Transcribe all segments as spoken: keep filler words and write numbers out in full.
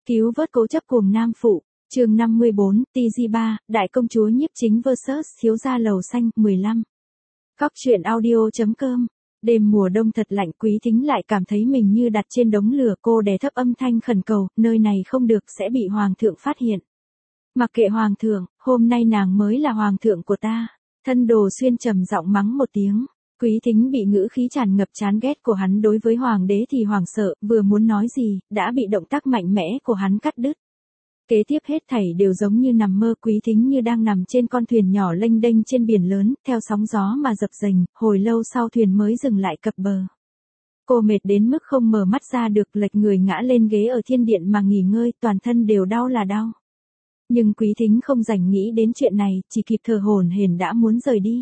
Cứu vớt cố chấp cuồng nam phụ, chương năm mươi bốn, tê giê ba, Đại công chúa nhiếp chính versus thiếu gia lầu xanh, mười lăm. Cóc truyện audio chấm com. Đêm mùa đông thật lạnh, Quý Thính lại cảm thấy mình như đặt trên đống lửa, cô đè thấp âm thanh khẩn cầu, nơi này không được, sẽ bị hoàng thượng phát hiện. Mặc kệ hoàng thượng, hôm nay nàng mới là hoàng thượng của ta. Thân Đồ Xuyên trầm giọng mắng một tiếng. Quý Thính bị ngữ khí tràn ngập chán ghét của hắn đối với hoàng đế thì hoảng sợ, vừa muốn nói gì, đã bị động tác mạnh mẽ của hắn cắt đứt. Kế tiếp hết thảy đều giống như nằm mơ, Quý Thính như đang nằm trên con thuyền nhỏ lênh đênh trên biển lớn, theo sóng gió mà dập dềnh, hồi lâu sau thuyền mới dừng lại cập bờ. Cô mệt đến mức không mở mắt ra được, lệch người ngã lên ghế ở thiên điện mà nghỉ ngơi, toàn thân đều đau là đau. Nhưng Quý Thính không rảnh nghĩ đến chuyện này, chỉ kịp thở hổn hển đã muốn rời đi.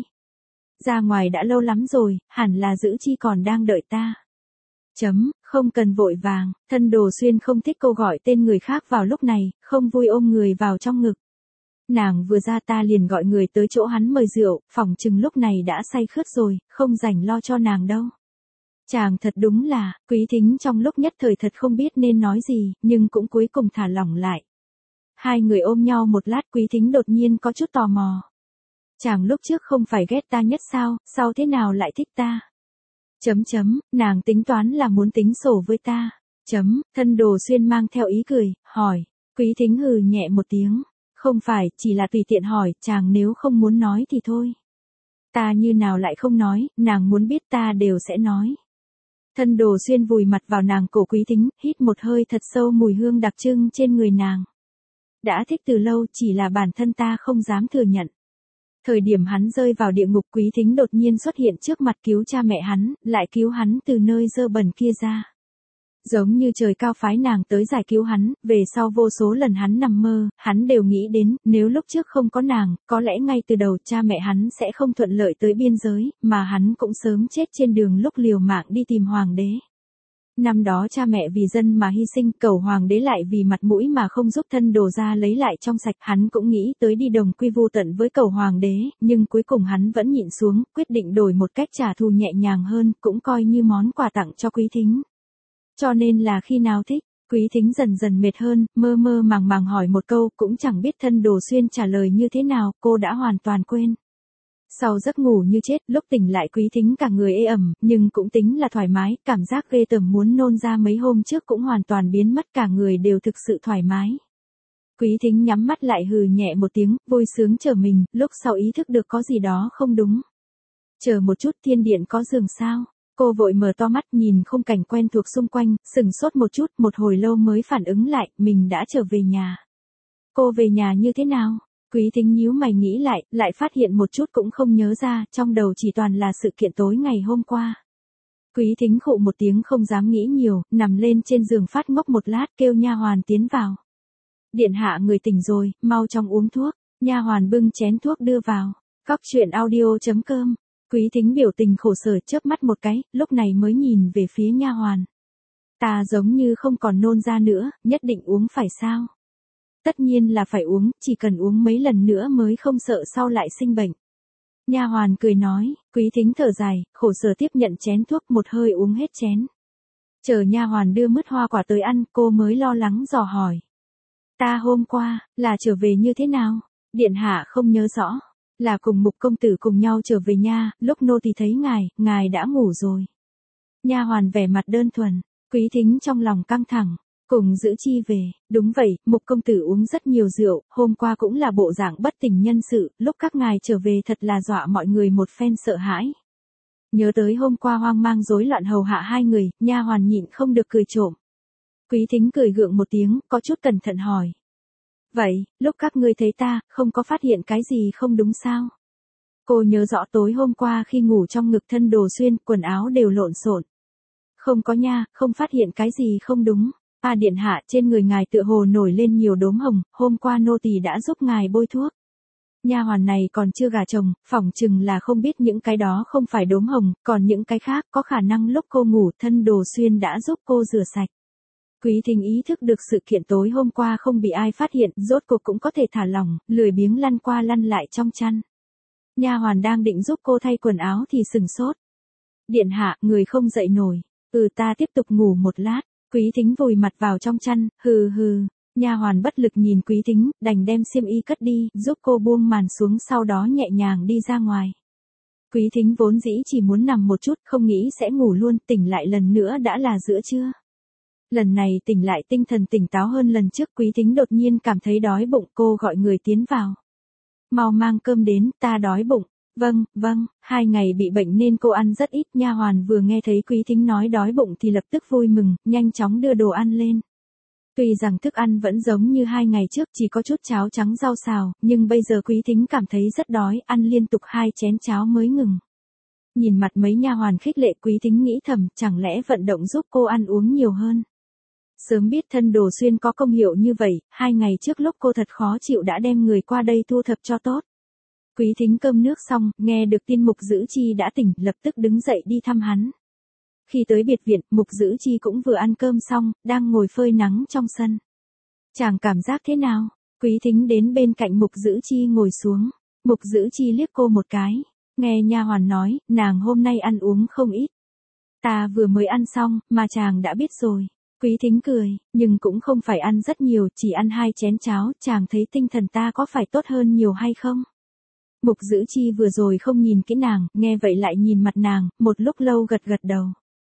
Ra ngoài đã lâu lắm rồi, hẳn là Dữ Chi còn đang đợi ta. Chấm, không cần vội vàng, Thân Đồ Xuyên không thích cô gọi tên người khác vào lúc này, không vui ôm người vào trong ngực. Nàng vừa ra ta liền gọi người tới chỗ hắn mời rượu, phỏng chừng lúc này đã say khướt rồi, không rảnh lo cho nàng đâu. Chàng thật đúng là, Quý Thính trong lúc nhất thời thật không biết nên nói gì, nhưng cũng cuối cùng thả lỏng lại. Hai người ôm nhau một lát, Quý Thính đột nhiên có chút tò mò. Chàng lúc trước không phải ghét ta nhất sao, sao thế nào lại thích ta? Chấm chấm, nàng tính toán là muốn tính sổ với ta. Chấm, Thân Đồ Xuyên mang theo ý cười, hỏi. Quý Thính hừ nhẹ một tiếng. Không phải, chỉ là tùy tiện hỏi, chàng nếu không muốn nói thì thôi. Ta như nào lại không nói, nàng muốn biết ta đều sẽ nói. Thân Đồ Xuyên vùi mặt vào nàng cổ Quý Thính, hít một hơi thật sâu mùi hương đặc trưng trên người nàng. Đã thích từ lâu, chỉ là bản thân ta không dám thừa nhận. Thời điểm hắn rơi vào địa ngục, Quý Thính đột nhiên xuất hiện trước mặt cứu cha mẹ hắn, lại cứu hắn từ nơi dơ bẩn kia ra. Giống như trời cao phái nàng tới giải cứu hắn, về sau vô số lần hắn nằm mơ, hắn đều nghĩ đến, nếu lúc trước không có nàng, có lẽ ngay từ đầu cha mẹ hắn sẽ không thuận lợi tới biên giới, mà hắn cũng sớm chết trên đường lúc liều mạng đi tìm hoàng đế. Năm đó cha mẹ vì dân mà hy sinh, cầu hoàng đế lại vì mặt mũi mà không giúp Thân Đồ ra lấy lại trong sạch, hắn cũng nghĩ tới đi đồng quy vu tận với cầu hoàng đế, nhưng cuối cùng hắn vẫn nhịn xuống, quyết định đổi một cách trả thù nhẹ nhàng hơn, cũng coi như món quà tặng cho Quý Thính. Cho nên là khi nào thích, Quý Thính dần dần mệt hơn, mơ mơ màng màng hỏi một câu, cũng chẳng biết Thân Đồ Xuyên trả lời như thế nào, cô đã hoàn toàn quên. Sau giấc ngủ như chết, lúc tỉnh lại Quý Thính cả người ê ẩm, nhưng cũng tính là thoải mái, cảm giác ghê tởm muốn nôn ra mấy hôm trước cũng hoàn toàn biến mất, cả người đều thực sự thoải mái. Quý Thính nhắm mắt lại hừ nhẹ một tiếng, vui sướng chờ mình, lúc sau ý thức được có gì đó không đúng. Chờ một chút, thiên điện có giường sao? Cô vội mở to mắt nhìn khung cảnh quen thuộc xung quanh, sừng sốt một chút, một hồi lâu mới phản ứng lại, mình đã trở về nhà. Cô về nhà như thế nào? Quý Thính nhíu mày nghĩ lại, lại phát hiện một chút cũng không nhớ ra, trong đầu chỉ toàn là sự kiện tối ngày hôm qua. Quý Thính khụ một tiếng không dám nghĩ nhiều, nằm lên trên giường phát ngốc một lát, kêu nha hoàn tiến vào. Điện hạ người tỉnh rồi, mau chóng uống thuốc. Nha hoàn bưng chén thuốc đưa vào. Cóc truyện audio chấm com. Quý Thính biểu tình khổ sở chớp mắt một cái, lúc này mới nhìn về phía nha hoàn. Ta giống như không còn nôn ra nữa, nhất định uống phải sao? Tất nhiên là phải uống, chỉ cần uống mấy lần nữa mới không sợ sau lại sinh bệnh. Nha hoàn cười nói, Quý Thính thở dài, khổ sở tiếp nhận chén thuốc, một hơi uống hết chén. Chờ nha hoàn đưa mứt hoa quả tới ăn, cô mới lo lắng dò hỏi. Ta hôm qua, là trở về như thế nào? Điện hạ không nhớ rõ. Là cùng Mục công tử cùng nhau trở về nha, lúc nô tỳ thấy ngài, ngài đã ngủ rồi. Nha hoàn vẻ mặt đơn thuần, Quý Thính trong lòng căng thẳng. Cùng Dữ Chi về, đúng vậy, Mục công tử uống rất nhiều rượu, hôm qua cũng là bộ dạng bất tỉnh nhân sự, lúc các ngài trở về thật là dọa mọi người một phen sợ hãi. Nhớ tới hôm qua hoang mang rối loạn hầu hạ hai người, nha hoàn nhịn không được cười trộm. Quý Thính cười gượng một tiếng, có chút cẩn thận hỏi. Vậy, lúc các ngươi thấy ta, không có phát hiện cái gì không đúng sao? Cô nhớ rõ tối hôm qua khi ngủ trong ngực Thân Đồ Xuyên, quần áo đều lộn xộn. Không có nha, không phát hiện cái gì không đúng. À điện hạ, trên người ngài tựa hồ nổi lên nhiều đốm hồng, hôm qua nô tỳ đã giúp ngài bôi thuốc. Nha hoàn này còn chưa gả chồng, phỏng chừng là không biết những cái đó không phải đốm hồng, còn những cái khác có khả năng lúc cô ngủ Thân Đồ Xuyên đã giúp cô rửa sạch. Quý Thính ý thức được sự kiện tối hôm qua không bị ai phát hiện, rốt cuộc cũng có thể thả lỏng, lười biếng lăn qua lăn lại trong chăn. Nha hoàn đang định giúp cô thay quần áo thì sừng sốt. Điện hạ, người không dậy nổi. Ừ ta tiếp tục ngủ một lát. Quý Thính vùi mặt vào trong chăn, hừ hừ. Nha hoàn bất lực nhìn Quý Thính, đành đem xiêm y cất đi, giúp cô buông màn xuống sau đó nhẹ nhàng đi ra ngoài. Quý Thính vốn dĩ chỉ muốn nằm một chút, không nghĩ sẽ ngủ luôn, tỉnh lại lần nữa đã là giữa trưa. Lần này tỉnh lại tinh thần tỉnh táo hơn lần trước, Quý Thính đột nhiên cảm thấy đói bụng, cô gọi người tiến vào. Mau mang cơm đến, ta đói bụng. Vâng, vâng, hai ngày bị bệnh nên cô ăn rất ít, nha hoàn vừa nghe thấy Quý Thính nói đói bụng thì lập tức vui mừng, nhanh chóng đưa đồ ăn lên. Tuy rằng thức ăn vẫn giống như hai ngày trước, chỉ có chút cháo trắng rau xào, nhưng bây giờ Quý Thính cảm thấy rất đói, ăn liên tục hai chén cháo mới ngừng. Nhìn mặt mấy nha hoàn khích lệ, Quý Thính nghĩ thầm, chẳng lẽ vận động giúp cô ăn uống nhiều hơn. Sớm biết thân Đồ Xuyên có công hiệu như vậy, hai ngày trước lúc cô thật khó chịu đã đem người qua đây thu thập cho tốt. Quý Thính cơm nước xong, nghe được tin Mục Dữ Chi đã tỉnh, lập tức đứng dậy đi thăm hắn. Khi tới biệt viện, Mục Dữ Chi cũng vừa ăn cơm xong, đang ngồi phơi nắng trong sân. Chàng cảm giác thế nào? Quý Thính đến bên cạnh Mục Dữ Chi ngồi xuống. Mục Dữ Chi liếc cô một cái. Nghe nha hoàn nói, nàng hôm nay ăn uống không ít. Ta vừa mới ăn xong, mà chàng đã biết rồi. Quý Thính cười, nhưng cũng không phải ăn rất nhiều, chỉ ăn hai chén cháo, chàng thấy tinh thần ta có phải tốt hơn nhiều hay không? Mục Dữ Chi vừa rồi không nhìn kỹ nàng, nghe vậy lại nhìn mặt nàng, một lúc lâu gật gật đầu.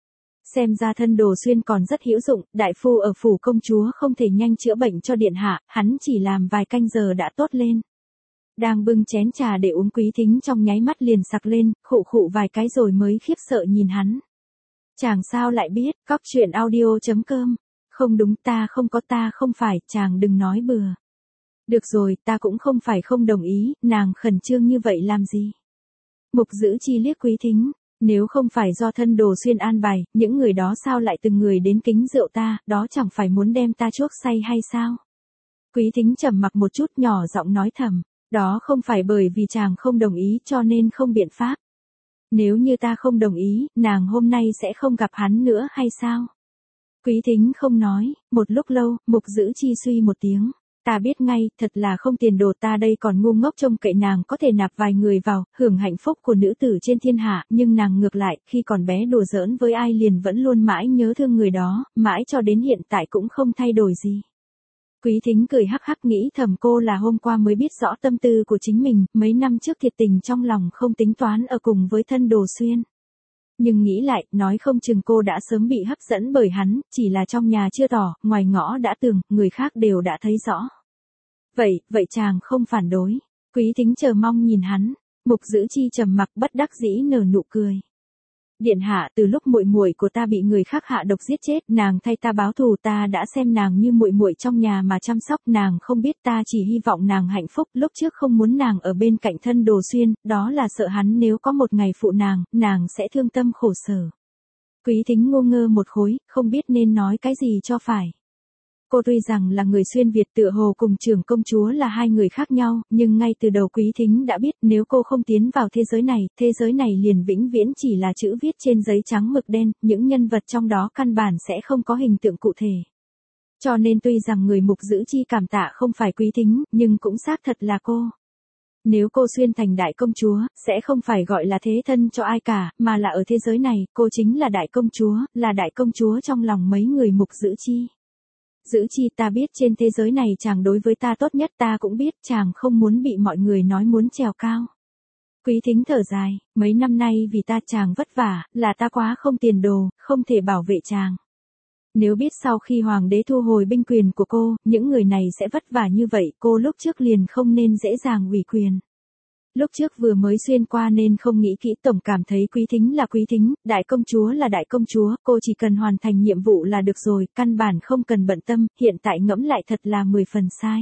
Xem ra thân Đồ Xuyên còn rất hữu dụng, đại phu ở phủ công chúa không thể nhanh chữa bệnh cho điện hạ, hắn chỉ làm vài canh giờ đã tốt lên. Đang bưng chén trà để uống, Quý Thính trong nháy mắt liền sặc lên, khụ khụ vài cái rồi mới khiếp sợ nhìn hắn. Chàng sao lại biết, cóc truyện audio chấm com. Không đúng, ta không có, ta không phải, chàng đừng nói bừa. Được rồi, ta cũng không phải không đồng ý, nàng khẩn trương như vậy làm gì? Mục Dữ Chi liếc Quý Thính, nếu không phải do thân Đồ Xuyên an bài, những người đó sao lại từng người đến kính rượu ta, đó chẳng phải muốn đem ta chuốc say hay sao? Quý Thính trầm mặc một chút, nhỏ giọng nói thầm, đó không phải bởi vì chàng không đồng ý cho nên không biện pháp. Nếu như ta không đồng ý, nàng hôm nay sẽ không gặp hắn nữa hay sao? Quý Thính không nói, một lúc lâu, Mục Dữ Chi suy một tiếng. Ta biết ngay, thật là không tiền đồ, ta đây còn ngu ngốc trông cậy nàng có thể nạp vài người vào, hưởng hạnh phúc của nữ tử trên thiên hạ, nhưng nàng ngược lại, khi còn bé đùa giỡn với ai liền vẫn luôn mãi nhớ thương người đó, mãi cho đến hiện tại cũng không thay đổi gì. Quý Thính cười hắc hắc, nghĩ thầm cô là hôm qua mới biết rõ tâm tư của chính mình, mấy năm trước thiệt tình trong lòng không tính toán ở cùng với thân Đồ Xuyên. Nhưng nghĩ lại, nói không chừng cô đã sớm bị hấp dẫn bởi hắn, chỉ là trong nhà chưa tỏ, ngoài ngõ đã tường, người khác đều đã thấy rõ. Vậy, vậy chàng không phản đối. Quý Thính chờ mong nhìn hắn, Mục Dữ Chi trầm mặc bất đắc dĩ nở nụ cười. Điện hạ, từ lúc muội muội của ta bị người khác hạ độc giết chết, nàng thay ta báo thù, ta đã xem nàng như muội muội trong nhà mà chăm sóc, nàng không biết ta chỉ hy vọng nàng hạnh phúc, lúc trước không muốn nàng ở bên cạnh thân Đồ Xuyên, đó là sợ hắn nếu có một ngày phụ nàng, nàng sẽ thương tâm khổ sở. Quý Thính ngô ngơ một khối, không biết nên nói cái gì cho phải. Cô tuy rằng là người xuyên Việt, tựa hồ cùng trưởng công chúa là hai người khác nhau, nhưng ngay từ đầu Quý Thính đã biết nếu cô không tiến vào thế giới này, thế giới này liền vĩnh viễn chỉ là chữ viết trên giấy trắng mực đen, những nhân vật trong đó căn bản sẽ không có hình tượng cụ thể. Cho nên tuy rằng người Mục Dữ Chi cảm tạ không phải Quý Thính, nhưng cũng xác thật là cô. Nếu cô xuyên thành đại công chúa, sẽ không phải gọi là thế thân cho ai cả, mà là ở thế giới này, cô chính là đại công chúa, là đại công chúa trong lòng mấy người Mục Dữ Chi. Dữ Chi, ta biết trên thế giới này chàng đối với ta tốt nhất, ta cũng biết chàng không muốn bị mọi người nói muốn trèo cao. Quý Thính thở dài, mấy năm nay vì ta chàng vất vả, là ta quá không tiền đồ, không thể bảo vệ chàng. Nếu biết sau khi hoàng đế thu hồi binh quyền của cô, những người này sẽ vất vả như vậy, cô lúc trước liền không nên dễ dàng ủy quyền. Lúc trước vừa mới xuyên qua nên không nghĩ kỹ, tổng cảm thấy Quý Thính là Quý Thính, đại công chúa là đại công chúa, cô chỉ cần hoàn thành nhiệm vụ là được rồi, căn bản không cần bận tâm, hiện tại ngẫm lại thật là mười phần sai.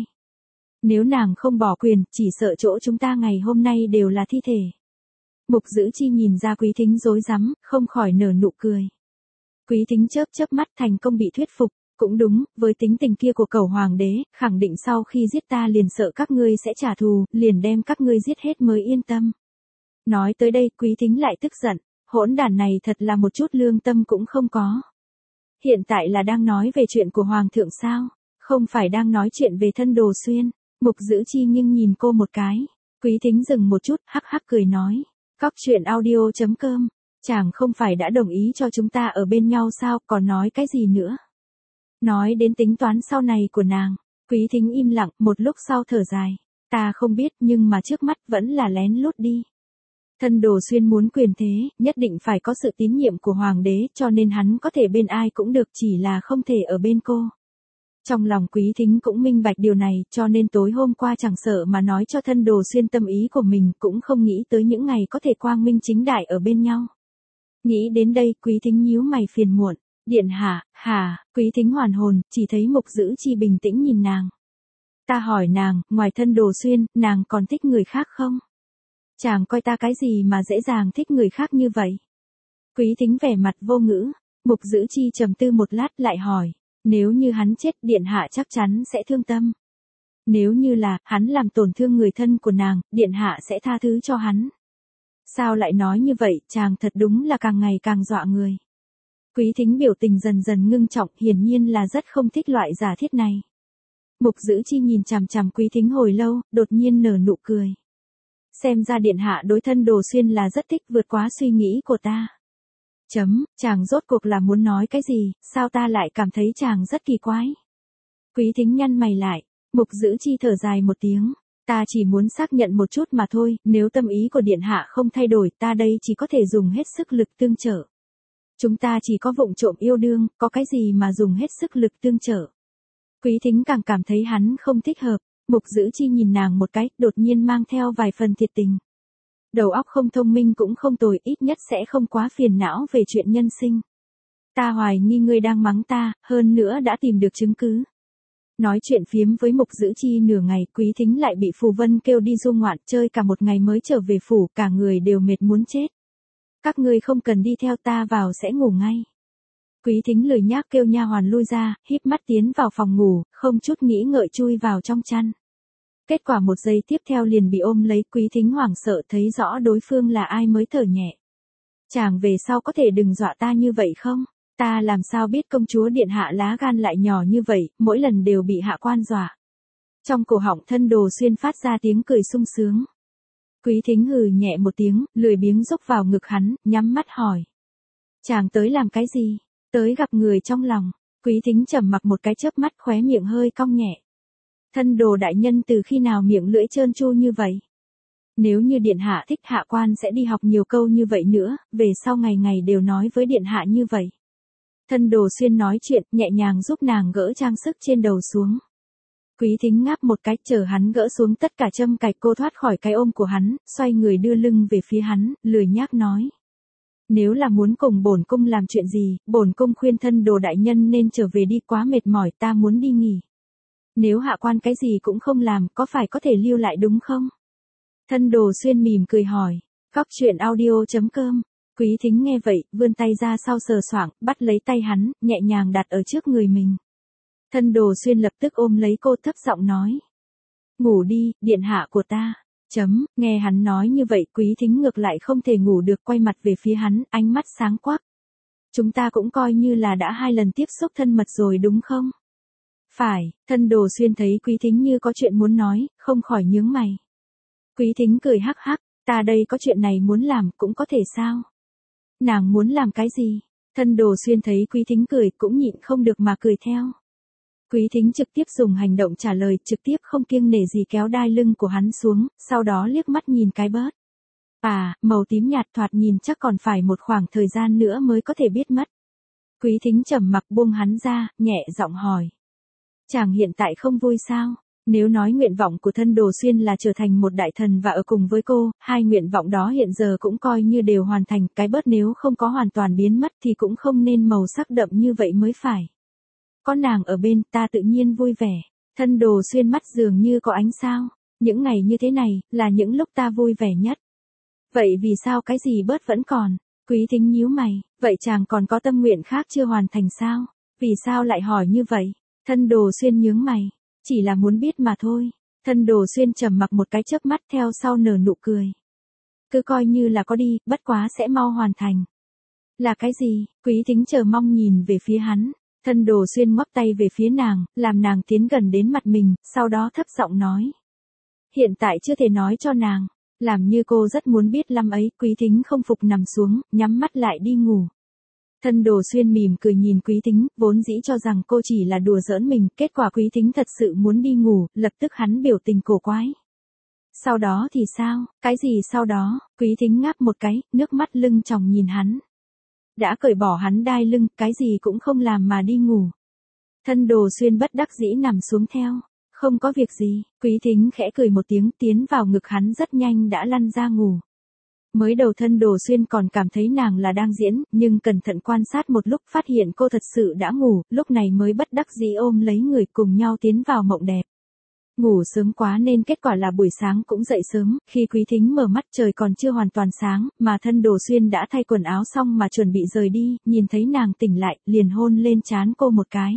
Nếu nàng không bỏ quyền, chỉ sợ chỗ chúng ta ngày hôm nay đều là thi thể. Mục Dữ Chi nhìn ra Quý Thính rối rắm, không khỏi nở nụ cười. Quý Thính chớp chớp mắt, thành công bị thuyết phục. Cũng đúng, với tính tình kia của cẩu hoàng đế, khẳng định sau khi giết ta liền sợ các ngươi sẽ trả thù, liền đem các ngươi giết hết mới yên tâm. Nói tới đây, Quý Thính lại tức giận, hỗn đản này thật là một chút lương tâm cũng không có. Hiện tại là đang nói về chuyện của hoàng thượng sao, không phải đang nói chuyện về thân Đồ Xuyên. Mục Dữ Chi nhưng nhìn cô một cái, Quý Thính dừng một chút, hắc hắc cười nói, cóc truyện audio chấm com, chàng không phải đã đồng ý cho chúng ta ở bên nhau sao, còn nói cái gì nữa. Nói đến tính toán sau này của nàng, Quý Thính im lặng, một lúc sau thở dài. Ta không biết nhưng mà trước mắt vẫn là lén lút đi. Thân Đồ Xuyên muốn quyền thế, nhất định phải có sự tín nhiệm của hoàng đế cho nên hắn có thể bên ai cũng được chỉ là không thể ở bên cô. Trong lòng Quý Thính cũng minh bạch điều này cho nên tối hôm qua chẳng sợ mà nói cho thân Đồ Xuyên tâm ý của mình cũng không nghĩ tới những ngày có thể quang minh chính đại ở bên nhau. Nghĩ đến đây Quý Thính nhíu mày phiền muộn. Điện hạ, hả, Quý Thính hoàn hồn, chỉ thấy Mục Dữ Chi bình tĩnh nhìn nàng. Ta hỏi nàng, ngoài thân Đồ Xuyên, nàng còn thích người khác không? Chàng coi ta cái gì mà dễ dàng thích người khác như vậy? Quý Thính vẻ mặt vô ngữ, Mục Dữ Chi trầm tư một lát lại hỏi, nếu như hắn chết điện hạ chắc chắn sẽ thương tâm. Nếu như là, hắn làm tổn thương người thân của nàng, điện hạ sẽ tha thứ cho hắn. Sao lại nói như vậy, chàng thật đúng là càng ngày càng dọa người. Quý Thính biểu tình dần dần ngưng trọng, hiển nhiên là rất không thích loại giả thiết này. Mục Dữ Chi nhìn chằm chằm Quý Thính hồi lâu, đột nhiên nở nụ cười. Xem ra điện hạ đối thân Đồ Xuyên là rất thích vượt quá suy nghĩ của ta. Chấm, chàng rốt cuộc là muốn nói cái gì, sao ta lại cảm thấy chàng rất kỳ quái. Quý Thính nhăn mày lại, Mục Dữ Chi thở dài một tiếng. Ta chỉ muốn xác nhận một chút mà thôi, nếu tâm ý của điện hạ không thay đổi, ta đây chỉ có thể dùng hết sức lực tương trợ. Chúng ta chỉ có vụng trộm yêu đương, có cái gì mà dùng hết sức lực tương trợ. Quý Thính càng cảm thấy hắn không thích hợp, Mục Dữ Chi nhìn nàng một cái, đột nhiên mang theo vài phần thiệt tình. Đầu óc không thông minh cũng không tồi, ít nhất sẽ không quá phiền não về chuyện nhân sinh. Ta hoài nghi ngươi đang mắng ta, hơn nữa đã tìm được chứng cứ. Nói chuyện phiếm với Mục Dữ Chi nửa ngày, Quý Thính lại bị Phù Vân kêu đi du ngoạn chơi cả một ngày mới trở về phủ, cả người đều mệt muốn chết. Các ngươi không cần đi theo ta vào sẽ ngủ ngay. Quý Thính lười nhác kêu nha hoàn lui ra, híp mắt tiến vào phòng ngủ, không chút nghĩ ngợi chui vào trong chăn. Kết quả một giây tiếp theo liền bị ôm lấy, Quý Thính hoảng sợ thấy rõ đối phương là ai mới thở nhẹ. Chàng về sau có thể đừng dọa ta như vậy không? Ta làm sao biết công chúa điện hạ lá gan lại nhỏ như vậy, mỗi lần đều bị hạ quan dọa. Trong cổ họng thân Đồ Xuyên phát ra tiếng cười sung sướng. Quý Thính hừ nhẹ một tiếng, lười biếng rúc vào ngực hắn, nhắm mắt hỏi. Chàng tới làm cái gì? Tới gặp người trong lòng. Quý Thính trầm mặc một cái chớp mắt, khóe miệng hơi cong nhẹ. Thân Đồ đại nhân từ khi nào miệng lưỡi trơn tru như vậy? Nếu như điện hạ thích hạ quan sẽ đi học nhiều câu như vậy nữa, về sau ngày ngày đều nói với điện hạ như vậy. Thân Đồ Xuyên nói chuyện, nhẹ nhàng giúp nàng gỡ trang sức trên đầu xuống. Quý Thính ngáp một cái, chờ hắn gỡ xuống tất cả châm cài, cô thoát khỏi cái ôm của hắn, xoay người đưa lưng về phía hắn, lười nhác nói. Nếu là muốn cùng bổn cung làm chuyện gì, bổn cung khuyên thân Đồ đại nhân nên trở về đi, quá mệt mỏi, ta muốn đi nghỉ. Nếu hạ quan cái gì cũng không làm, có phải có thể lưu lại đúng không? Thân Đồ Xuyên mỉm cười hỏi. Góc truyện audio chấm com. Quý Thính nghe vậy, vươn tay ra sau sờ soạng, bắt lấy tay hắn, nhẹ nhàng đặt ở trước người mình. Thân Đồ Xuyên lập tức ôm lấy cô, thấp giọng nói. Ngủ đi, điện hạ của ta. Chấm, nghe hắn nói như vậy, Quý Thính ngược lại không thể ngủ được, quay mặt về phía hắn, ánh mắt sáng quắc. Chúng ta cũng coi như là đã hai lần tiếp xúc thân mật rồi đúng không? Phải, thân Đồ Xuyên thấy Quý Thính như có chuyện muốn nói, không khỏi nhướng mày. Quý Thính cười hắc hắc, ta đây có chuyện này muốn làm, cũng có thể sao? Nàng muốn làm cái gì? Thân Đồ Xuyên thấy Quý Thính cười cũng nhịn không được mà cười theo. Quý Thính trực tiếp dùng hành động trả lời, trực tiếp không kiêng nể gì kéo đai lưng của hắn xuống, sau đó liếc mắt nhìn cái bớt. À, màu tím nhạt thoạt nhìn chắc còn phải một khoảng thời gian nữa mới có thể biết mất. Quý Thính trầm mặc buông hắn ra, nhẹ giọng hỏi. Chàng hiện tại không vui sao? Nếu nói nguyện vọng của thân Đồ Xuyên là trở thành một đại thần và ở cùng với cô, hai nguyện vọng đó hiện giờ cũng coi như đều hoàn thành, cái bớt nếu không có hoàn toàn biến mất thì cũng không nên màu sắc đậm như vậy mới phải. Có nàng ở bên, ta tự nhiên vui vẻ. Thân Đồ Xuyên mắt dường như có ánh sao. Những ngày như thế này, là những lúc ta vui vẻ nhất. Vậy vì sao cái gì bớt vẫn còn? Quý Thính nhíu mày, vậy chàng còn có tâm nguyện khác chưa hoàn thành sao? Vì sao lại hỏi như vậy? Thân Đồ Xuyên nhướng mày. Chỉ là muốn biết mà thôi. Thân Đồ Xuyên trầm mặc một cái chớp mắt, theo sau nở nụ cười. Cứ coi như là có đi, bất quá sẽ mau hoàn thành. Là cái gì? Quý Thính chờ mong nhìn về phía hắn. Thân Đồ Xuyên ngoắc tay về phía nàng, làm nàng tiến gần đến mặt mình, sau đó thấp giọng nói. Hiện tại chưa thể nói cho nàng. Làm như cô rất muốn biết lắm ấy. Quý Thính không phục nằm xuống, nhắm mắt lại đi ngủ. Thân Đồ Xuyên mỉm cười nhìn Quý Thính, vốn dĩ cho rằng cô chỉ là đùa giỡn mình, kết quả Quý Thính thật sự muốn đi ngủ, lập tức hắn biểu tình cổ quái. Sau đó thì sao, cái gì sau đó, Quý Thính ngáp một cái, nước mắt lưng tròng nhìn hắn. Đã cởi bỏ hắn đai lưng, cái gì cũng không làm mà đi ngủ. Thân Đồ Xuyên bất đắc dĩ nằm xuống theo. Không có việc gì, Quý Thính khẽ cười một tiếng tiến vào ngực hắn rất nhanh đã lăn ra ngủ. Mới đầu Thân Đồ Xuyên còn cảm thấy nàng là đang diễn, nhưng cẩn thận quan sát một lúc phát hiện cô thật sự đã ngủ, lúc này mới bất đắc dĩ ôm lấy người cùng nhau tiến vào mộng đẹp. Ngủ sớm quá nên kết quả là buổi sáng cũng dậy sớm, khi Quý Thính mở mắt trời còn chưa hoàn toàn sáng, mà Thân Đồ Xuyên đã thay quần áo xong mà chuẩn bị rời đi, nhìn thấy nàng tỉnh lại, liền hôn lên trán cô một cái.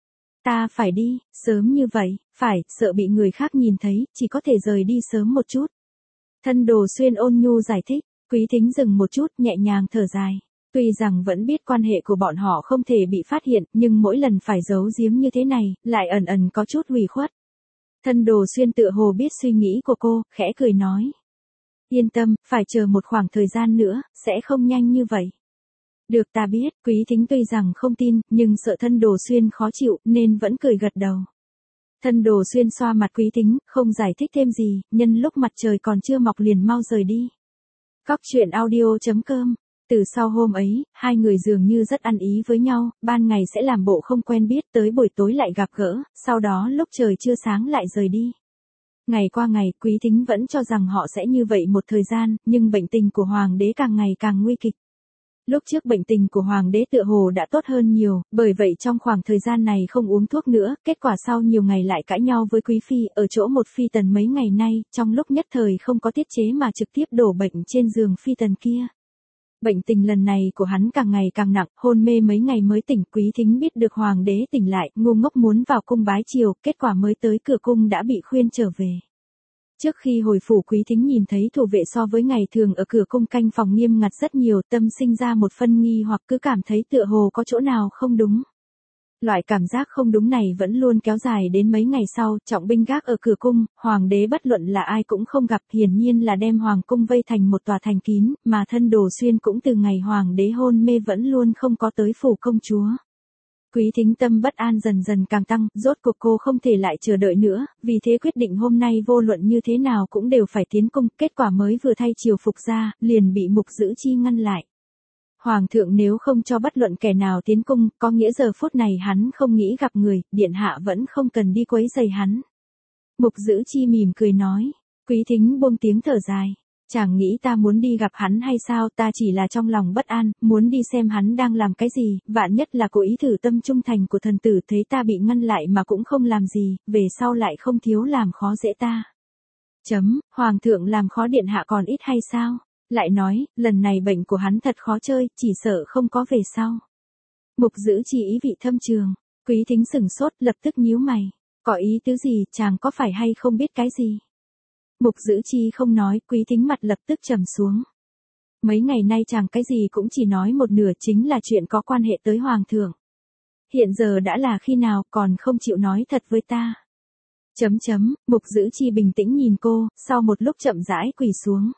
Ta phải đi, sớm như vậy, phải, sợ bị người khác nhìn thấy, chỉ có thể rời đi sớm một chút. Thân Đồ Xuyên ôn nhu giải thích, Quý Thính dừng một chút, nhẹ nhàng thở dài. Tuy rằng vẫn biết quan hệ của bọn họ không thể bị phát hiện, nhưng mỗi lần phải giấu giếm như thế này, lại ẩn ẩn có chút ủy khuất. Thân Đồ Xuyên tựa hồ biết suy nghĩ của cô, khẽ cười nói. Yên tâm, phải chờ một khoảng thời gian nữa, sẽ không nhanh như vậy. Được ta biết, Quý Thính tuy rằng không tin, nhưng sợ Thân Đồ Xuyên khó chịu, nên vẫn cười gật đầu. Thân Đồ Xuyên xoa mặt Quý Thính, không giải thích thêm gì, nhân lúc mặt trời còn chưa mọc liền mau rời đi. Cóc truyện audio chấm com. Từ sau hôm ấy, hai người dường như rất ăn ý với nhau, ban ngày sẽ làm bộ không quen biết, tới buổi tối lại gặp gỡ, sau đó lúc trời chưa sáng lại rời đi. Ngày qua ngày, Quý Thính vẫn cho rằng họ sẽ như vậy một thời gian, nhưng bệnh tình của Hoàng đế càng ngày càng nguy kịch. Lúc trước bệnh tình của Hoàng đế tựa hồ đã tốt hơn nhiều, bởi vậy trong khoảng thời gian này không uống thuốc nữa, kết quả sau nhiều ngày lại cãi nhau với Quý Phi, ở chỗ một Phi tần mấy ngày nay, trong lúc nhất thời không có tiết chế mà trực tiếp đổ bệnh trên giường Phi tần kia. Bệnh tình lần này của hắn càng ngày càng nặng, hôn mê mấy ngày mới tỉnh. Quý Thính biết được Hoàng đế tỉnh lại, ngu ngốc muốn vào cung bái triều, kết quả mới tới cửa cung đã bị khuyên trở về. Trước khi hồi phủ, Quý Thính nhìn thấy thủ vệ so với ngày thường ở cửa cung canh phòng nghiêm ngặt rất nhiều, tâm sinh ra một phân nghi hoặc cứ cảm thấy tựa hồ có chỗ nào không đúng. Loại cảm giác không đúng này vẫn luôn kéo dài đến mấy ngày sau, trọng binh gác ở cửa cung, Hoàng đế bất luận là ai cũng không gặp, hiển nhiên là đem Hoàng cung vây thành một tòa thành kín, mà Thân Đồ Xuyên cũng từ ngày Hoàng đế hôn mê vẫn luôn không có tới phủ công chúa. Quý Thính tâm bất an dần dần càng tăng, rốt cuộc cô không thể lại chờ đợi nữa, vì thế quyết định hôm nay vô luận như thế nào cũng đều phải tiến cung, kết quả mới vừa thay triều phục ra, liền bị Mục Dữ Chi ngăn lại. Hoàng thượng nếu không cho bất luận kẻ nào tiến cung, có nghĩa giờ phút này hắn không nghĩ gặp người, điện hạ vẫn không cần đi quấy rầy hắn. Mục Dữ Chi mỉm cười nói, Quý Thính buông tiếng thở dài. Chàng nghĩ ta muốn đi gặp hắn hay sao, ta chỉ là trong lòng bất an, muốn đi xem hắn đang làm cái gì, vạn nhất là cố ý thử tâm trung thành của thần tử, thấy ta bị ngăn lại mà cũng không làm gì, về sau lại không thiếu làm khó dễ ta. Chấm, Hoàng thượng làm khó điện hạ còn ít hay sao? Lại nói, lần này bệnh của hắn thật khó chơi, chỉ sợ không có về sau. Mục Dữ Chi ý vị thâm trường, Quý Thính sửng sốt, lập tức nhíu mày. Có ý tứ gì, chàng có phải hay không biết cái gì? Mục Dữ Chi không nói, Quý Thính mặt lập tức trầm xuống. Mấy ngày nay chàng cái gì cũng chỉ nói một nửa, chính là chuyện có quan hệ tới Hoàng thượng. Hiện giờ đã là khi nào còn không chịu nói thật với ta. Chấm chấm, Mục Dữ Chi bình tĩnh nhìn cô, sau một lúc chậm rãi quỳ xuống.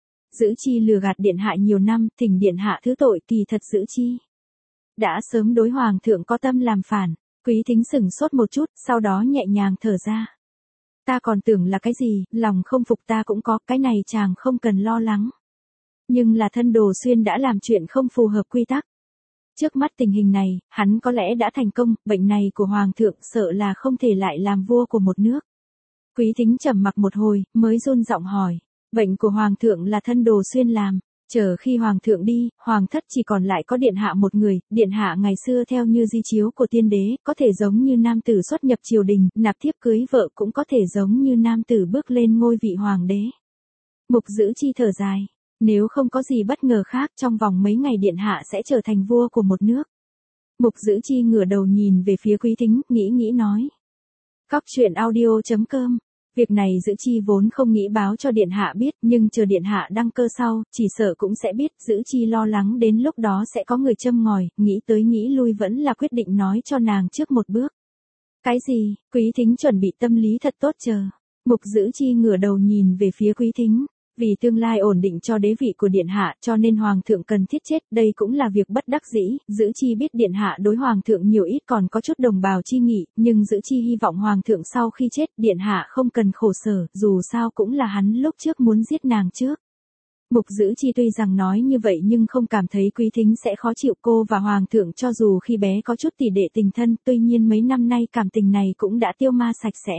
Dữ Chi lừa gạt điện hạ nhiều năm, thỉnh điện hạ thứ tội, kỳ thật Dữ Chi đã sớm đối Hoàng thượng có tâm làm phản. Quý Thính sửng sốt một chút, sau đó nhẹ nhàng thở ra. Ta còn tưởng là cái gì, lòng không phục ta cũng có, cái này chàng không cần lo lắng. Nhưng là Thân Đồ Xuyên đã làm chuyện không phù hợp quy tắc. Trước mắt tình hình này, hắn có lẽ đã thành công, bệnh này của Hoàng thượng sợ là không thể lại làm vua của một nước. Quý Thính trầm mặc một hồi, mới run giọng hỏi, bệnh của Hoàng thượng là Thân Đồ Xuyên làm. Chờ khi Hoàng thượng đi, Hoàng thất chỉ còn lại có điện hạ một người, điện hạ ngày xưa theo như di chiếu của tiên đế, có thể giống như nam tử xuất nhập triều đình, nạp thiếp cưới vợ, cũng có thể giống như nam tử bước lên ngôi vị Hoàng đế. Mục Dữ Chi thở dài, nếu không có gì bất ngờ khác, trong vòng mấy ngày điện hạ sẽ trở thành vua của một nước. Mục Dữ Chi ngửa đầu nhìn về phía Quý Thính, nghĩ nghĩ nói. Cóc truyện audio chấm com. Việc này Dữ Chi vốn không nghĩ báo cho điện hạ biết, nhưng chờ điện hạ đăng cơ sau, chỉ sợ cũng sẽ biết. Dữ Chi lo lắng đến lúc đó sẽ có người châm ngòi, nghĩ tới nghĩ lui vẫn là quyết định nói cho nàng trước một bước. Cái gì? Quý Thính chuẩn bị tâm lý thật tốt chờ. Mục Dữ Chi ngửa đầu nhìn về phía Quý Thính. Vì tương lai ổn định cho đế vị của điện hạ cho nên hoàng thượng cần thiết chết, đây cũng là việc bất đắc dĩ, Giữ Chi biết điện hạ đối hoàng thượng nhiều ít còn có chút đồng bào chi nghị, nhưng Giữ Chi hy vọng hoàng thượng sau khi chết điện hạ không cần khổ sở, dù sao cũng là hắn lúc trước muốn giết nàng trước. Mục Giữ Chi tuy rằng nói như vậy nhưng không cảm thấy Quý Thính sẽ khó chịu, cô và hoàng thượng cho dù khi bé có chút tỷ đệ tình thân, tuy nhiên mấy năm nay cảm tình này cũng đã tiêu ma sạch sẽ.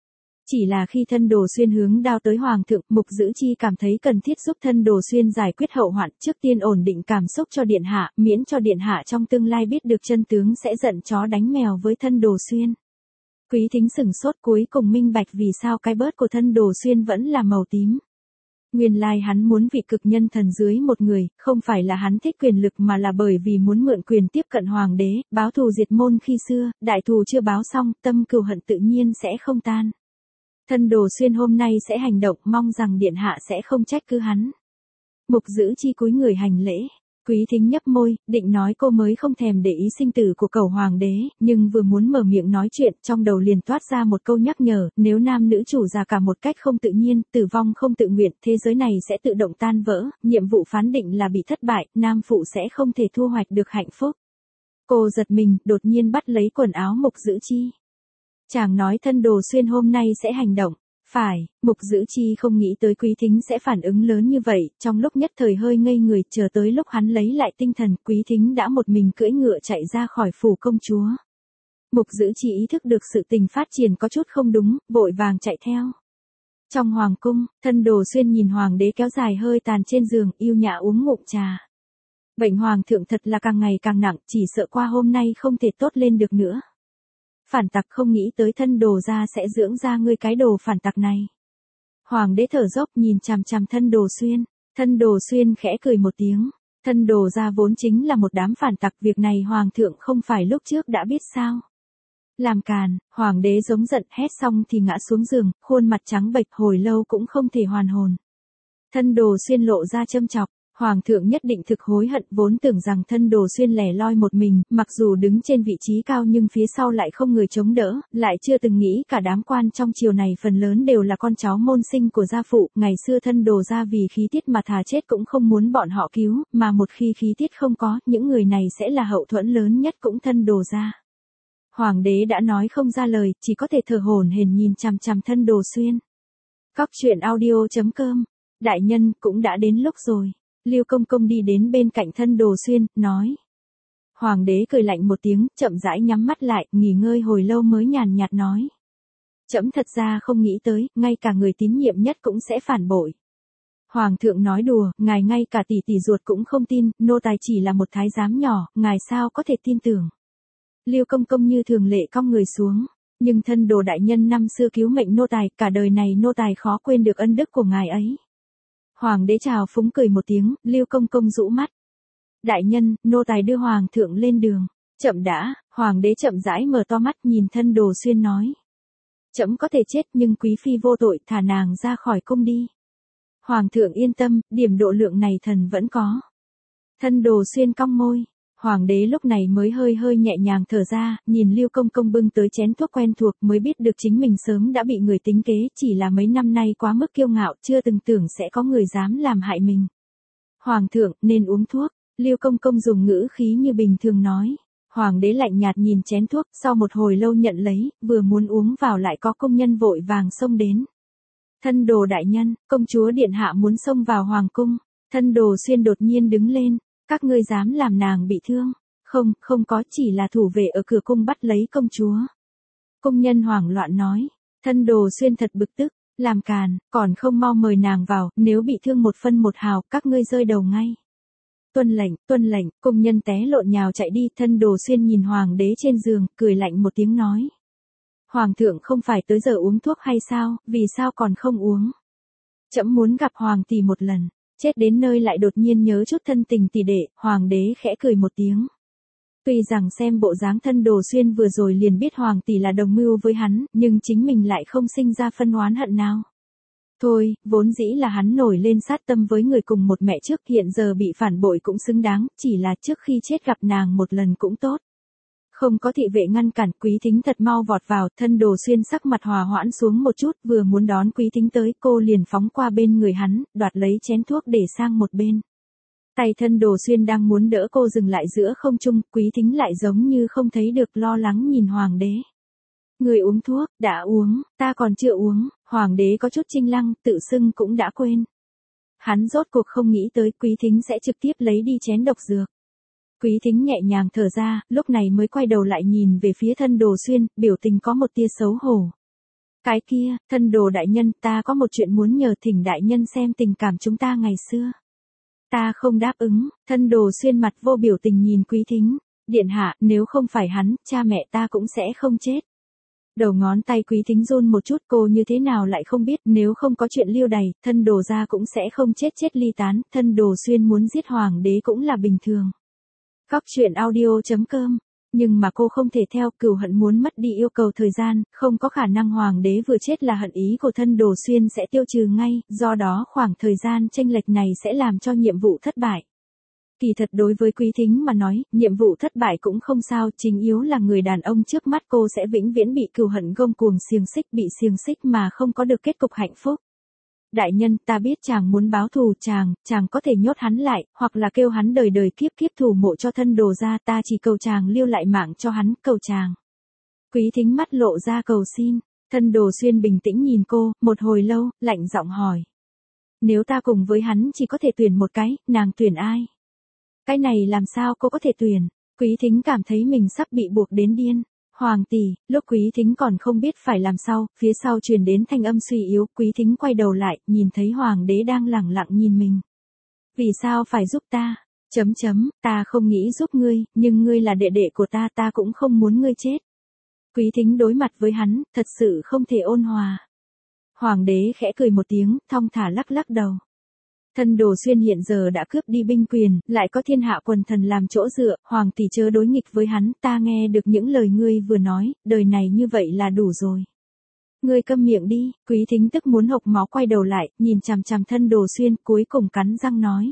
Chỉ là khi Thân Đồ Xuyên hướng đao tới hoàng thượng, Mục Giữ Chi cảm thấy cần thiết giúp Thân Đồ Xuyên giải quyết hậu hoạn, trước tiên ổn định cảm xúc cho điện hạ, miễn cho điện hạ trong tương lai biết được chân tướng sẽ giận chó đánh mèo với Thân Đồ Xuyên. Quý Thính sửng sốt, cuối cùng minh bạch vì sao cái bớt của Thân Đồ Xuyên vẫn là màu tím. Nguyên lai hắn muốn vị cực nhân thần dưới một người, không phải là hắn thích quyền lực mà là bởi vì muốn mượn quyền tiếp cận hoàng đế, báo thù diệt môn khi xưa, đại thù chưa báo xong, tâm cừu hận tự nhiên sẽ không tan. Thân Đồ Xuyên hôm nay sẽ hành động, mong rằng điện hạ sẽ không trách cứ hắn. Mục Giữ Chi cúi người hành lễ. Quý Thính nhấp môi, định nói cô mới không thèm để ý sinh tử của cẩu hoàng đế, nhưng vừa muốn mở miệng nói chuyện, trong đầu liền toát ra một câu nhắc nhở, nếu nam nữ chủ già cả một cách không tự nhiên, tử vong không tự nguyện, thế giới này sẽ tự động tan vỡ, nhiệm vụ phán định là bị thất bại, nam phụ sẽ không thể thu hoạch được hạnh phúc. Cô giật mình, đột nhiên bắt lấy quần áo Mục Giữ Chi. Chàng nói Thân Đồ Xuyên hôm nay sẽ hành động. Phải, Mục Giữ Chi không nghĩ tới Quý Thính sẽ phản ứng lớn như vậy, trong lúc nhất thời hơi ngây người, chờ tới lúc hắn lấy lại tinh thần, Quý Thính đã một mình cưỡi ngựa chạy ra khỏi phủ công chúa. Mục Giữ Chi ý thức được sự tình phát triển có chút không đúng, vội vàng chạy theo. Trong hoàng cung, Thân Đồ Xuyên nhìn hoàng đế kéo dài hơi tàn trên giường, yêu nhã uống ngụm trà. Bệnh hoàng thượng thật là càng ngày càng nặng, chỉ sợ qua hôm nay không thể tốt lên được nữa. Phản tặc, không nghĩ tới Thân Đồ gia sẽ dưỡng ra ngươi cái đồ phản tặc này. Hoàng đế thở dốc nhìn chằm chằm Thân Đồ Xuyên. Thân Đồ Xuyên khẽ cười một tiếng. Thân Đồ gia vốn chính là một đám phản tặc, việc này hoàng thượng không phải lúc trước đã biết sao. Làm càn, hoàng đế giống giận, hét xong thì ngã xuống giường, khuôn mặt trắng bệch, hồi lâu cũng không thể hoàn hồn. Thân Đồ Xuyên lộ ra châm chọc. Hoàng thượng nhất định thực hối hận, vốn tưởng rằng Thân Đồ Xuyên lẻ loi một mình, mặc dù đứng trên vị trí cao nhưng phía sau lại không người chống đỡ, lại chưa từng nghĩ cả đám quan trong triều này phần lớn đều là con cháu môn sinh của gia phụ, ngày xưa Thân Đồ gia vì khí tiết mà thà chết cũng không muốn bọn họ cứu, mà một khi khí tiết không có, những người này sẽ là hậu thuẫn lớn nhất cũng Thân Đồ gia. Hoàng đế đã nói không ra lời, chỉ có thể thở hổn hển nhìn chằm chằm Thân Đồ Xuyên. Cóc truyện audio chấm com. Đại nhân, cũng đã đến lúc rồi. Lưu Công Công đi đến bên cạnh Thân Đồ Xuyên, nói. Hoàng đế cười lạnh một tiếng, chậm rãi nhắm mắt lại, nghỉ ngơi hồi lâu mới nhàn nhạt nói. Trẫm thật ra không nghĩ tới, ngay cả người tín nhiệm nhất cũng sẽ phản bội. Hoàng thượng nói đùa, ngài ngay cả tỷ tỷ ruột cũng không tin, nô tài chỉ là một thái giám nhỏ, ngài sao có thể tin tưởng. Lưu Công Công như thường lệ cong người xuống, nhưng Thân Đồ đại nhân năm xưa cứu mệnh nô tài, cả đời này nô tài khó quên được ân đức của ngài ấy. Hoàng đế chào phúng cười một tiếng, Lưu Công Công rũ mắt. Đại nhân, nô tài đưa hoàng thượng lên đường. Chậm đã, hoàng đế chậm rãi mở to mắt nhìn Thân Đồ Xuyên nói. Trẫm có thể chết nhưng quý phi vô tội, thả nàng ra khỏi cung đi. Hoàng thượng yên tâm, điểm độ lượng này thần vẫn có. Thân Đồ Xuyên cong môi. Hoàng đế lúc này mới hơi hơi nhẹ nhàng thở ra, nhìn Lưu Công Công bưng tới chén thuốc quen thuộc mới biết được chính mình sớm đã bị người tính kế, chỉ là mấy năm nay quá mức kiêu ngạo, chưa từng tưởng sẽ có người dám làm hại mình. Hoàng thượng, nên uống thuốc. Lưu Công Công dùng ngữ khí như bình thường nói. Hoàng đế lạnh nhạt nhìn chén thuốc, sau một hồi lâu nhận lấy, vừa muốn uống vào lại có công nhân vội vàng xông đến. Thân Đồ đại nhân, công chúa điện hạ muốn xông vào hoàng cung. Thân Đồ Xuyên đột nhiên đứng lên. Các ngươi dám làm nàng bị thương? Không, không có, chỉ là thủ vệ ở cửa cung bắt lấy công chúa. Công nhân hoảng loạn nói. Thân Đồ Xuyên thật bực tức, làm càn, còn không mau mời nàng vào, nếu bị thương một phân một hào, các ngươi rơi đầu ngay. Tuân lệnh, tuân lệnh, công nhân té lộn nhào chạy đi, Thân Đồ Xuyên nhìn hoàng đế trên giường, cười lạnh một tiếng nói. Hoàng thượng không phải tới giờ uống thuốc hay sao, vì sao còn không uống? Trẫm muốn gặp hoàng tỷ một lần. Chết đến nơi lại đột nhiên nhớ chút thân tình tỷ đệ, hoàng đế khẽ cười một tiếng. Tuy rằng xem bộ dáng Thân Đồ Xuyên vừa rồi liền biết hoàng tỷ là đồng mưu với hắn, nhưng chính mình lại không sinh ra phân oán hận nào. Thôi, vốn dĩ là hắn nổi lên sát tâm với người cùng một mẹ trước, hiện giờ bị phản bội cũng xứng đáng, chỉ là trước khi chết gặp nàng một lần cũng tốt. Không có thị vệ ngăn cản, Quý Thính thật mau vọt vào, Thân Đồ Xuyên sắc mặt hòa hoãn xuống một chút, vừa muốn đón Quý Thính tới, cô liền phóng qua bên người hắn, đoạt lấy chén thuốc để sang một bên. Tay Thân Đồ Xuyên đang muốn đỡ cô dừng lại giữa không trung, Quý Thính lại giống như không thấy được, lo lắng nhìn Hoàng đế. Người uống thuốc, đã uống, ta còn chưa uống, Hoàng đế có chút chinh lăng, tự xưng cũng đã quên. Hắn rốt cuộc không nghĩ tới Quý Thính sẽ trực tiếp lấy đi chén độc dược. Quý Thính nhẹ nhàng thở ra, lúc này mới quay đầu lại nhìn về phía Thân Đồ Xuyên, biểu tình có một tia xấu hổ. Cái kia, Thân Đồ đại nhân, ta có một chuyện muốn nhờ thỉnh đại nhân xem tình cảm chúng ta ngày xưa. Ta không đáp ứng, Thân Đồ Xuyên mặt vô biểu tình nhìn Quý Thính. Điện hạ, nếu không phải hắn, cha mẹ ta cũng sẽ không chết. Đầu ngón tay Quý Thính run một chút, cô như thế nào lại không biết, nếu không có chuyện lưu đày, Thân Đồ gia cũng sẽ không chết chết ly tán, Thân Đồ Xuyên muốn giết Hoàng đế cũng là bình thường. Cóc truyện audio chấm com. Nhưng mà cô không thể theo, cừu hận muốn mất đi yêu cầu thời gian, không có khả năng Hoàng đế vừa chết là hận ý của Thân Đồ Xuyên sẽ tiêu trừ ngay, do đó khoảng thời gian chênh lệch này sẽ làm cho nhiệm vụ thất bại. Kỳ thật đối với Quý Thính mà nói, nhiệm vụ thất bại cũng không sao, chính yếu là người đàn ông trước mắt cô sẽ vĩnh viễn bị cừu hận gông cuồng xiềng xích, bị xiềng xích mà không có được kết cục hạnh phúc. Đại nhân, ta biết chàng muốn báo thù chàng, chàng có thể nhốt hắn lại, hoặc là kêu hắn đời đời kiếp kiếp thủ mộ cho Thân Đồ gia, ta chỉ cầu chàng lưu lại mạng cho hắn, cầu chàng. Quý Thính mắt lộ ra cầu xin, Thân Đồ Xuyên bình tĩnh nhìn cô, một hồi lâu, lạnh giọng hỏi. Nếu ta cùng với hắn chỉ có thể tuyển một cái, nàng tuyển ai? Cái này làm sao cô có thể tuyển? Quý Thính cảm thấy mình sắp bị buộc đến điên. Hoàng tỷ, lúc Quý Thính còn không biết phải làm sao, phía sau truyền đến thanh âm suy yếu, Quý Thính quay đầu lại, nhìn thấy Hoàng đế đang lẳng lặng nhìn mình. Vì sao phải giúp ta? Chấm chấm, ta không nghĩ giúp ngươi, nhưng ngươi là đệ đệ của ta, ta cũng không muốn ngươi chết. Quý Thính đối mặt với hắn, thật sự không thể ôn hòa. Hoàng đế khẽ cười một tiếng, thong thả lắc lắc đầu. Thân Đồ Xuyên hiện giờ đã cướp đi binh quyền, lại có thiên hạ quần thần làm chỗ dựa, Hoàng tỷ chớ đối nghịch với hắn, ta nghe được những lời ngươi vừa nói, đời này như vậy là đủ rồi. Ngươi câm miệng đi, Quý Thính tức muốn hộc máu quay đầu lại, nhìn chằm chằm Thân Đồ Xuyên, cuối cùng cắn răng nói.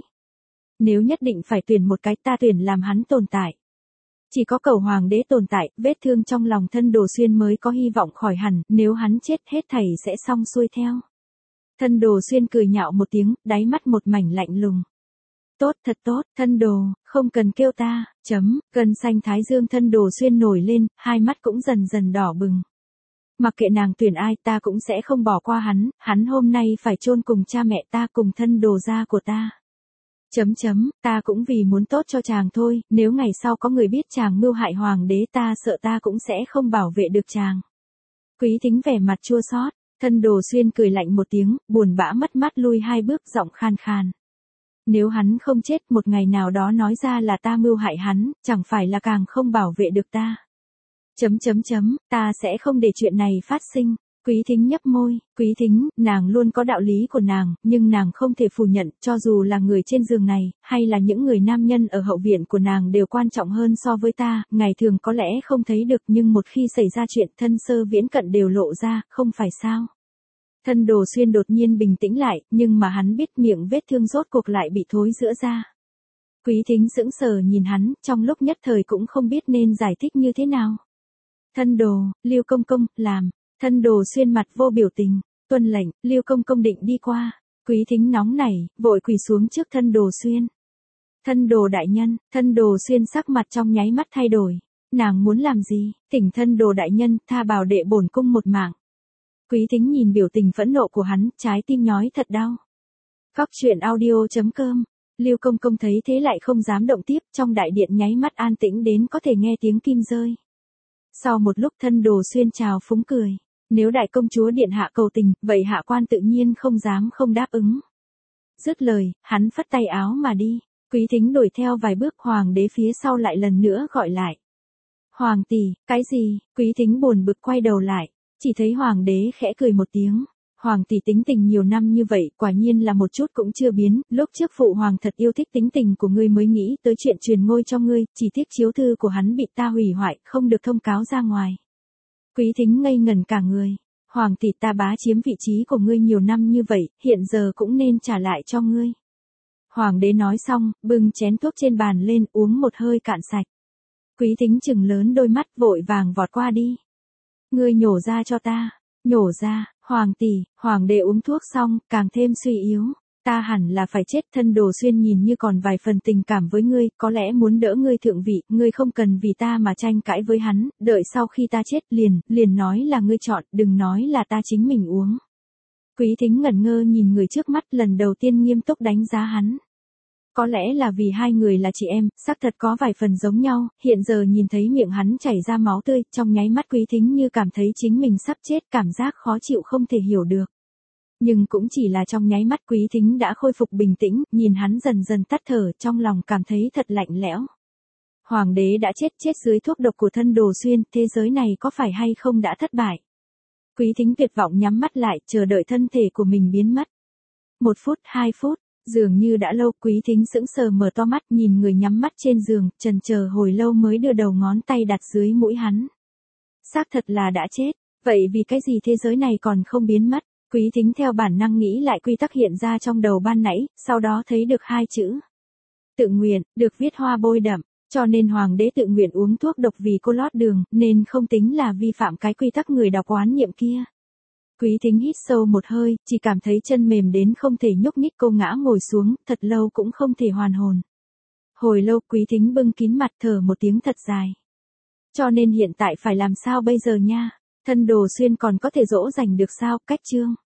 Nếu nhất định phải tuyển một cái, ta tuyển làm hắn tồn tại. Chỉ có cầu Hoàng đế tồn tại, vết thương trong lòng Thân Đồ Xuyên mới có hy vọng khỏi hẳn, nếu hắn chết hết thảy sẽ xong xuôi theo. Thân Đồ Xuyên cười nhạo một tiếng, đáy mắt một mảnh lạnh lùng. Tốt, thật tốt, Thân Đồ, không cần kêu ta, chấm, cơn xanh thái dương Thân Đồ Xuyên nổi lên, hai mắt cũng dần dần đỏ bừng. Mặc kệ nàng tuyển ai, ta cũng sẽ không bỏ qua hắn, hắn hôm nay phải chôn cùng cha mẹ ta, cùng Thân Đồ gia của ta. Chấm chấm, ta cũng vì muốn tốt cho chàng thôi, nếu ngày sau có người biết chàng mưu hại Hoàng đế, ta sợ ta cũng sẽ không bảo vệ được chàng. Quý Thính vẻ mặt chua xót. Thân Đồ Xuyên cười lạnh một tiếng, buồn bã mất mát lui hai bước, giọng khan khan. Nếu hắn không chết, một ngày nào đó nói ra là ta mưu hại hắn, chẳng phải là càng không bảo vệ được ta. Chấm chấm chấm, ta sẽ không để chuyện này phát sinh. Quý Thính nhấp môi, Quý Thính, nàng luôn có đạo lý của nàng, nhưng nàng không thể phủ nhận, cho dù là người trên giường này, hay là những người nam nhân ở hậu viện của nàng đều quan trọng hơn so với ta, ngày thường có lẽ không thấy được nhưng một khi xảy ra chuyện thân sơ viễn cận đều lộ ra, không phải sao. Thân Đồ Xuyên đột nhiên bình tĩnh lại, nhưng mà hắn biết miệng vết thương rốt cuộc lại bị thối rữa ra. Quý Thính sững sờ nhìn hắn, trong lúc nhất thời cũng không biết nên giải thích như thế nào. Thân Đồ, Lưu công công, làm. Thân Đồ Xuyên mặt vô biểu tình, tuân lệnh, Lưu công công định đi qua. Quý Thính nóng nảy, vội quỳ xuống trước Thân Đồ Xuyên. Thân Đồ đại nhân, Thân Đồ Xuyên sắc mặt trong nháy mắt thay đổi. Nàng muốn làm gì? Thỉnh Thân Đồ đại nhân, tha bảo đệ bổn cung một mạng. Quý Thính nhìn biểu tình phẫn nộ của hắn, trái tim nhói thật đau. Cóc truyện audio chấm com. Lưu công công thấy thế lại không dám động tiếp, trong đại điện nháy mắt an tĩnh đến có thể nghe tiếng kim rơi. Sau một lúc Thân Đồ Xuyên chào phúng cười. Nếu đại công chúa điện hạ cầu tình, vậy hạ quan tự nhiên không dám không đáp ứng. Dứt lời, hắn phất tay áo mà đi. Quý Thính đuổi theo vài bước, Hoàng đế phía sau lại lần nữa gọi lại. Hoàng tỷ, cái gì? Quý Thính buồn bực quay đầu lại, chỉ thấy Hoàng đế khẽ cười một tiếng. Hoàng tỷ tính tình nhiều năm như vậy, quả nhiên là một chút cũng chưa biến, lúc trước phụ hoàng thật yêu thích tính tình của ngươi mới nghĩ tới chuyện truyền ngôi cho ngươi, chỉ tiếc chiếu thư của hắn bị ta hủy hoại, không được thông cáo ra ngoài. Quý Thính ngây ngẩn cả người. Hoàng tỷ, ta bá chiếm vị trí của ngươi nhiều năm như vậy, hiện giờ cũng nên trả lại cho ngươi. Hoàng đế nói xong, bưng chén thuốc trên bàn lên, uống một hơi cạn sạch. Quý Thính chừng lớn đôi mắt vội vàng vọt qua đi. Ngươi nhổ ra cho ta, nhổ ra, Hoàng tỷ, Hoàng đế uống thuốc xong, càng thêm suy yếu. Ta hẳn là phải chết. Thân Đồ Xuyên nhìn như còn vài phần tình cảm với ngươi, có lẽ muốn đỡ ngươi thượng vị, ngươi không cần vì ta mà tranh cãi với hắn, đợi sau khi ta chết liền, liền nói là ngươi chọn, đừng nói là ta chính mình uống. Quý Thính ngẩn ngơ nhìn người trước mắt, lần đầu tiên nghiêm túc đánh giá hắn. Có lẽ là vì hai người là chị em, xác thật có vài phần giống nhau, hiện giờ nhìn thấy miệng hắn chảy ra máu tươi, trong nháy mắt Quý Thính như cảm thấy chính mình sắp chết, cảm giác khó chịu không thể hiểu được. Nhưng cũng chỉ là trong nháy mắt, Quý Thính đã khôi phục bình tĩnh, nhìn hắn dần dần tắt thở, trong lòng cảm thấy thật lạnh lẽo. Hoàng đế đã chết, chết dưới thuốc độc của Thân Đồ Xuyên, thế giới này có phải hay không đã thất bại? Quý Thính tuyệt vọng nhắm mắt lại, chờ đợi thân thể của mình biến mất. Một phút, hai phút, dường như đã lâu. Quý Thính sững sờ mở to mắt, nhìn người nhắm mắt trên giường, chần chờ hồi lâu mới đưa đầu ngón tay đặt dưới mũi hắn. Xác thật là đã chết, vậy vì cái gì thế giới này còn không biến mất? Quý Thính theo bản năng nghĩ lại quy tắc hiện ra trong đầu ban nãy, sau đó thấy được hai chữ. Tự nguyện, được viết hoa bôi đậm, cho nên Hoàng đế tự nguyện uống thuốc độc vì cô lót đường, nên không tính là vi phạm cái quy tắc người đọc oán niệm kia. Quý Thính hít sâu một hơi, chỉ cảm thấy chân mềm đến không thể nhúc nhích, cô ngã ngồi xuống, thật lâu cũng không thể hoàn hồn. Hồi lâu Quý Thính bưng kín mặt thở một tiếng thật dài. Cho nên hiện tại phải làm sao bây giờ nha? Thân Đồ Xuyên còn có thể dỗ dành được sao? Cách chương.